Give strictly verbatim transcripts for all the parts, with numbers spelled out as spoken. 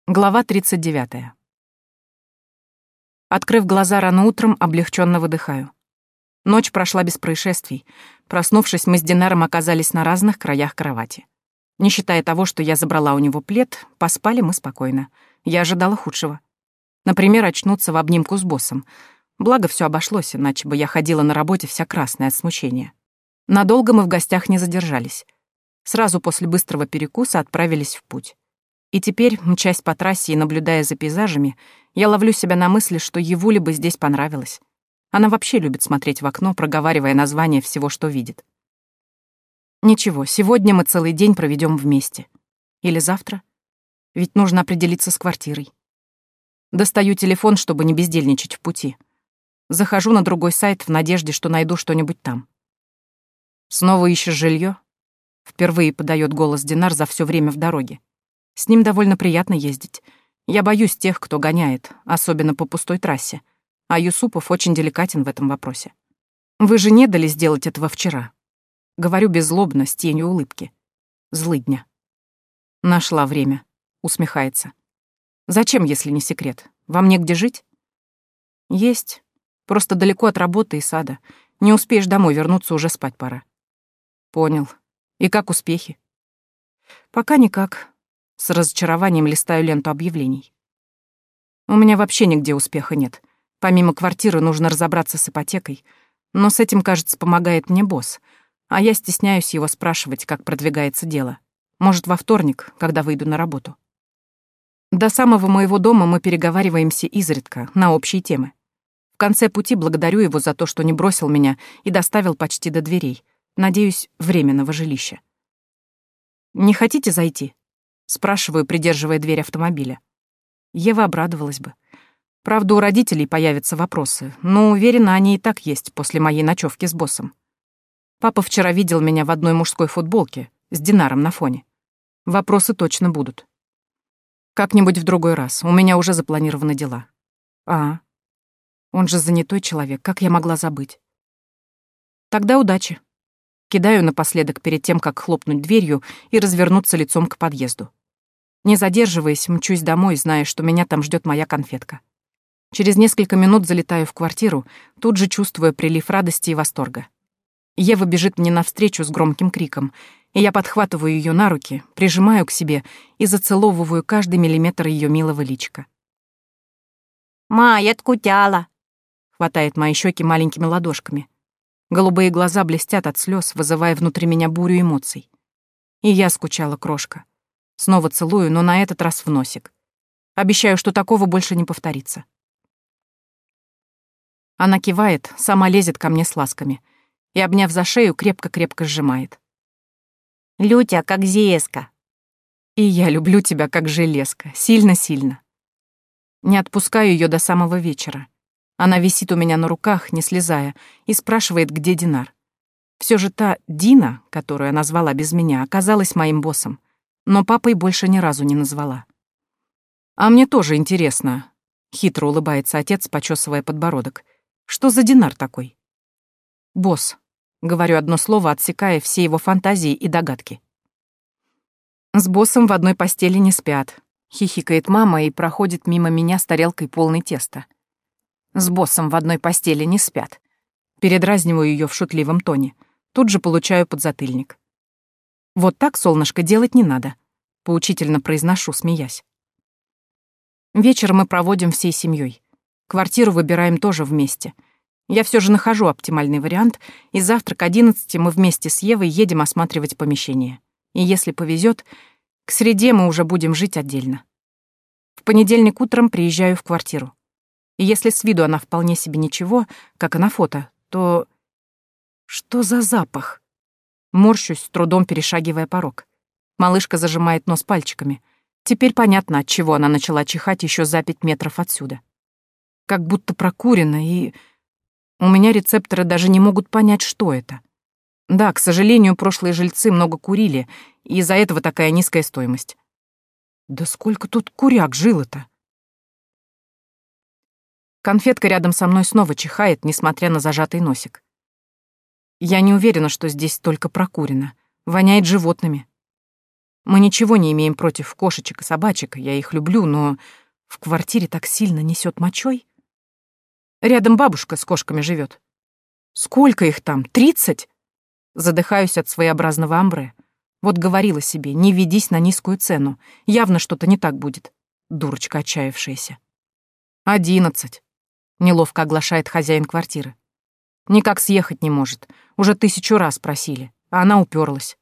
Глава тридцать девятая. Открыв глаза рано утром, облегченно выдыхаю. Ночь прошла без происшествий. Проснувшись, мы с Динаром оказались на разных краях кровати. Не считая того, что я забрала у него плед, поспали мы спокойно. Я ожидала худшего. Например, очнуться в обнимку с боссом. Благо, все обошлось, иначе бы я ходила на работе вся красная от смущения. Надолго мы в гостях не задержались. Сразу после быстрого перекуса отправились в путь. И теперь, мчась по трассе и наблюдая за пейзажами, я ловлю себя на мысли, что Евуле бы здесь понравилось. Она вообще любит смотреть в окно, проговаривая название всего, что видит. Ничего, сегодня мы целый день проведем вместе. Или завтра? Ведь нужно определиться с квартирой. Достаю телефон, чтобы не бездельничать в пути. Захожу на другой сайт в надежде, что найду что-нибудь там. «Снова ищешь жилье? Впервые подает голос Динар за все время в дороге. С ним довольно приятно ездить. Я боюсь тех, кто гоняет, особенно по пустой трассе. А Юсупов очень деликатен в этом вопросе. Вы же не дали сделать этого вчера. Говорю беззлобно, с тенью улыбки. Злыдня. Нашла время. Усмехается. Зачем, если не секрет? Вам негде жить? Есть. Просто далеко от работы и сада. Не успеешь домой вернуться, уже спать пора. Понял. И как успехи? Пока никак. С разочарованием листаю ленту объявлений. У меня вообще нигде успеха нет. Помимо квартиры нужно разобраться с ипотекой. Но с этим, кажется, помогает мне босс. А я стесняюсь его спрашивать, как продвигается дело. Может, во вторник, когда выйду на работу. До самого моего дома мы переговариваемся изредка, на общие темы. В конце пути благодарю его за то, что не бросил меня и доставил почти до дверей. Надеюсь, временного жилища. «Не хотите зайти?» Спрашиваю, придерживая дверь автомобиля. Ева обрадовалась бы. Правда, у родителей появятся вопросы, но, уверена, они и так есть после моей ночевки с боссом. Папа вчера видел меня в одной мужской футболке, с Динаром на фоне. Вопросы точно будут. Как-нибудь в другой раз, у меня уже запланированы дела. А, он же занятой человек, как я могла забыть? Тогда удачи. Кидаю напоследок перед тем, как хлопнуть дверью и развернуться лицом к подъезду. Не задерживаясь, мчусь домой, зная, что меня там ждет моя конфетка. Через несколько минут залетаю в квартиру, тут же чувствуя прилив радости и восторга. Ева бежит мне навстречу с громким криком, и я подхватываю ее на руки, прижимаю к себе и зацеловываю каждый миллиметр ее милого личика. «Ма, я скучала!» — хватает мои щеки маленькими ладошками. Голубые глаза блестят от слез, вызывая внутри меня бурю эмоций. И я скучала, крошка. Снова целую, но на этот раз в носик. Обещаю, что такого больше не повторится. Она кивает, сама лезет ко мне с ласками и, обняв за шею, крепко-крепко сжимает. «Лютя, как зеска!» И я люблю тебя, как железка, сильно-сильно. Не отпускаю ее до самого вечера. Она висит у меня на руках, не слезая, и спрашивает, где Динар. Все же та Дина, которую она звала без меня, оказалась моим боссом, но папой больше ни разу не назвала. «А мне тоже интересно», — хитро улыбается отец, почесывая подбородок. «Что за Динар такой?» «Босс», — говорю одно слово, отсекая все его фантазии и догадки. «С боссом в одной постели не спят», — хихикает мама и проходит мимо меня с тарелкой полной теста. «С боссом в одной постели не спят». Передразниваю ее в шутливом тоне. Тут же получаю подзатыльник. «Вот так, солнышко, делать не надо», — поучительно произношу, смеясь. Вечер мы проводим всей семьей. Квартиру выбираем тоже вместе. Я все же нахожу оптимальный вариант, и завтра к одиннадцати мы вместе с Евой едем осматривать помещение. И если повезет, к среде мы уже будем жить отдельно. В понедельник утром приезжаю в квартиру. И если с виду она вполне себе ничего, как и на фото, то... Что за запах? Морщусь, с трудом перешагивая порог. Малышка зажимает нос пальчиками. Теперь понятно, от чего она начала чихать еще за пять метров отсюда. Как будто прокурено, и... У меня рецепторы даже не могут понять, что это. Да, к сожалению, прошлые жильцы много курили, и из-за этого такая низкая стоимость. Да сколько тут куряк жило-то? Конфетка рядом со мной снова чихает, несмотря на зажатый носик. Я не уверена, что здесь только прокурено. Воняет животными. Мы ничего не имеем против кошечек и собачек, я их люблю, но в квартире так сильно несет мочой. Рядом бабушка с кошками живет. Сколько их там? Тридцать? Задыхаюсь от своеобразного амбре. Вот говорила себе, не ведись на низкую цену. Явно что-то не так будет. Дурочка отчаявшаяся. Одиннадцать. Неловко оглашает хозяин квартиры. Никак съехать не может. Уже тысячу раз просили, а она уперлась.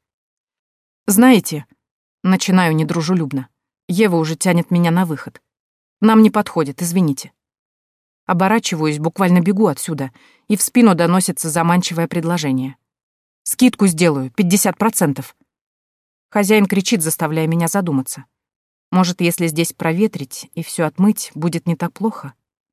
Знаете, начинаю недружелюбно. Ева уже тянет меня на выход. Нам не подходит, извините. Оборачиваюсь, буквально бегу отсюда, и в спину доносится заманчивое предложение. Скидку сделаю, пятьдесят процентов. Хозяин кричит, заставляя меня задуматься. Может, если здесь проветрить и все отмыть, будет не так плохо?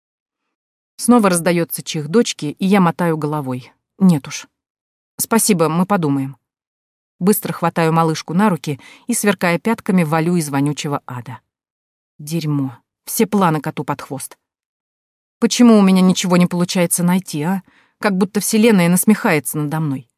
Снова раздается чих дочки, и я мотаю головой. Нет уж. Спасибо, мы подумаем. Быстро хватаю малышку на руки и, сверкая пятками, валю из вонючего ада. Дерьмо. Все планы коту под хвост. Почему у меня ничего не получается найти, а? Как будто вселенная насмехается надо мной.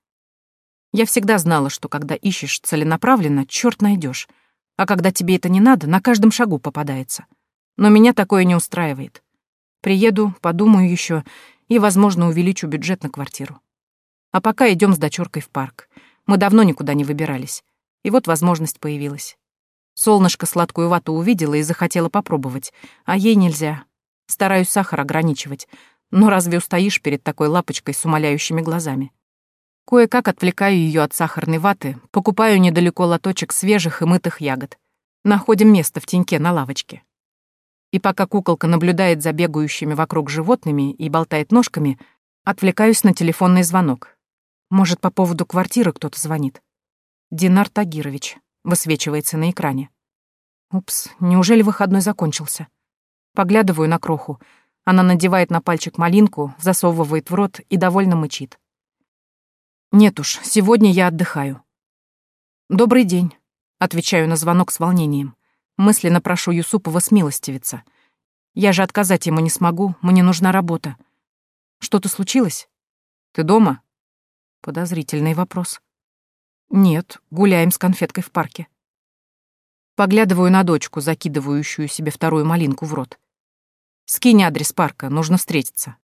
Я всегда знала, что когда ищешь целенаправленно, черт найдешь, а когда тебе это не надо, на каждом шагу попадается. Но меня такое не устраивает. Приеду, подумаю еще и, возможно, увеличу бюджет на квартиру. А пока идем с дочуркой в парк. Мы давно никуда не выбирались. И вот возможность появилась. Солнышко сладкую вату увидела и захотела попробовать, а ей нельзя. Стараюсь сахар ограничивать. Но разве устоишь перед такой лапочкой с умоляющими глазами? Кое-как отвлекаю ее от сахарной ваты, покупаю недалеко лоточек свежих и мытых ягод. Находим место в теньке на лавочке. И пока куколка наблюдает за бегающими вокруг животными и болтает ножками, отвлекаюсь на телефонный звонок. Может, по поводу квартиры кто-то звонит. Динар Тагирович высвечивается на экране. Упс, неужели выходной закончился? Поглядываю на кроху. Она надевает на пальчик малинку, засовывает в рот и довольно мычит. Нет уж, сегодня я отдыхаю. Добрый день. Отвечаю на звонок с волнением. Мысленно прошу Юсупова смилостивиться. Я же отказать ему не смогу, мне нужна работа. Что-то случилось? Ты дома? Подозрительный вопрос. Нет, гуляем с конфеткой в парке. Поглядываю на дочку, закидывающую себе вторую малинку в рот. Скинь адрес парка, нужно встретиться.